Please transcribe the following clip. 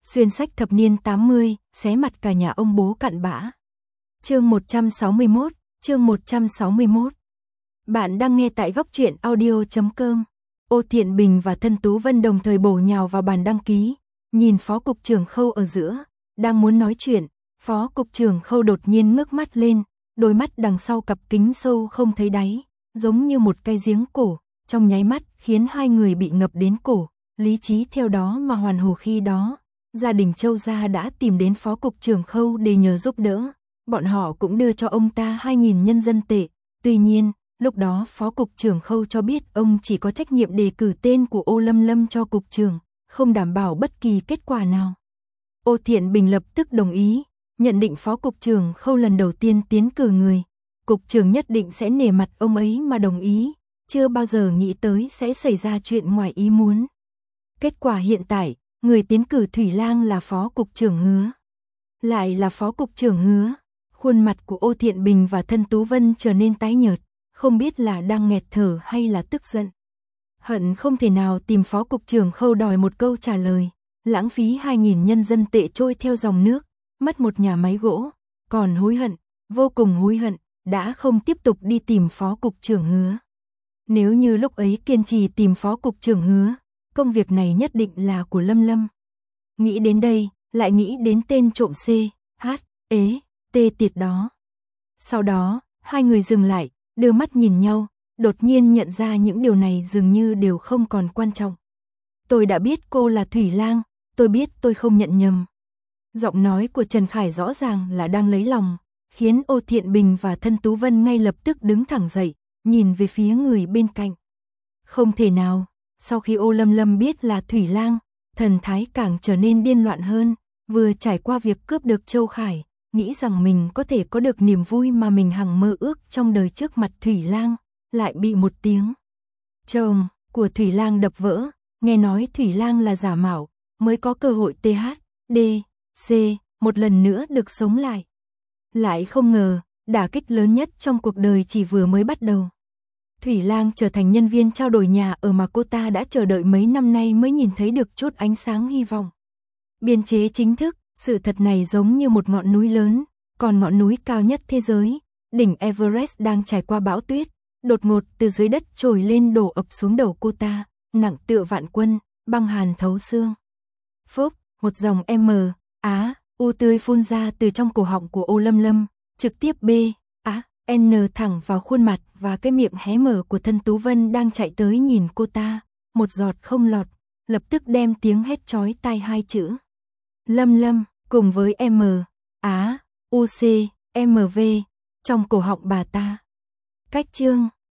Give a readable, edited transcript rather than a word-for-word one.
Xuyên sách thập niên 80, xé mặt cả nhà ông bố cặn bã. Chương 161. Bạn đang nghe tại góc truyện audio.com. Ô Thiện Bình và Thân Tú Vân đồng thời bổ nhào vào bàn đăng ký, nhìn Phó Cục trưởng Khâu ở giữa, đang muốn nói chuyện, Phó Cục trưởng Khâu đột nhiên ngước mắt lên, đôi mắt đằng sau cặp kính sâu không thấy đáy, giống như một cây giếng cổ, trong nháy mắt khiến hai người bị ngập đến cổ, lý trí theo đó mà hoàn hồ. Khi đó, gia đình Châu gia đã tìm đến Phó Cục trưởng Khâu để nhờ giúp đỡ, bọn họ cũng đưa cho ông ta 2.000 nhân dân tệ, tuy nhiên, lúc đó Phó Cục trưởng Khâu cho biết ông chỉ có trách nhiệm đề cử tên của Ô Lâm Lâm cho Cục trưởng, không đảm bảo bất kỳ kết quả nào. Ô Thiện Bình lập tức đồng ý, nhận định Phó Cục trưởng Khâu lần đầu tiên tiến cử người, Cục trưởng nhất định sẽ nể mặt ông ấy mà đồng ý, chưa bao giờ nghĩ tới sẽ xảy ra chuyện ngoài ý muốn. Kết quả hiện tại, người tiến cử Thủy Lang là Phó Cục trưởng Hứa. Lại là Phó Cục trưởng Hứa, khuôn mặt của Ô Thiện Bình và Thân Tú Vân trở nên tái nhợt, không biết là đang nghẹt thở hay là tức giận. Hận không thể nào tìm Phó Cục trưởng Khâu đòi một câu trả lời, lãng phí 2.000 nhân dân tệ trôi theo dòng nước, mất một nhà máy gỗ, còn hối hận, vô cùng hối hận, đã không tiếp tục đi tìm Phó Cục trưởng Hứa. Nếu như lúc ấy kiên trì tìm Phó Cục trưởng Hứa, công việc này nhất định là của Lâm Lâm. Nghĩ đến đây, lại nghĩ đến tên trộm C, H, ế, T tiệt đó. Sau đó, hai người dừng lại, đưa mắt nhìn nhau, đột nhiên nhận ra những điều này dường như đều không còn quan trọng. Tôi đã biết cô là Thủy Lang, tôi biết tôi không nhận nhầm. Giọng nói của Trần Khải rõ ràng là đang lấy lòng, khiến Ô Thiện Bình và Thân Tú Vân ngay lập tức đứng thẳng dậy, nhìn về phía người bên cạnh. Không thể nào, sau khi Ô Lâm Lâm biết là Thủy Lang, thần thái càng trở nên điên loạn hơn, vừa trải qua việc cướp được Châu Khải, nghĩ rằng mình có thể có được niềm vui mà mình hằng mơ ước trong đời trước mặt Thủy Lang, lại bị một tiếng chồng của Thủy Lang đập vỡ, nghe nói Thủy Lang là giả mạo, mới có cơ hội THD, C, một lần nữa được sống lại. Lại không ngờ, đả kích lớn nhất trong cuộc đời chỉ vừa mới bắt đầu. Thủy Lang trở thành nhân viên trao đổi nhà ở mà cô ta đã chờ đợi mấy năm nay mới nhìn thấy được chút ánh sáng hy vọng. Biên chế chính thức, sự thật này giống như một ngọn núi lớn, còn ngọn núi cao nhất thế giới, đỉnh Everest đang trải qua bão tuyết, đột ngột từ dưới đất trồi lên đổ ập xuống đầu cô ta, nặng tựa vạn quân, băng hàn thấu xương. Phốc, một dòng U tươi phun ra từ trong cổ họng của Ô Lâm Lâm, trực tiếp N thẳng vào khuôn mặt và cái miệng hé mở của Thân Tú Vân đang chạy tới nhìn cô ta, một giọt không lọt, lập tức đem tiếng hét chói tai hai chữ Lâm Lâm cùng với MV trong cổ họng bà ta. Cách chương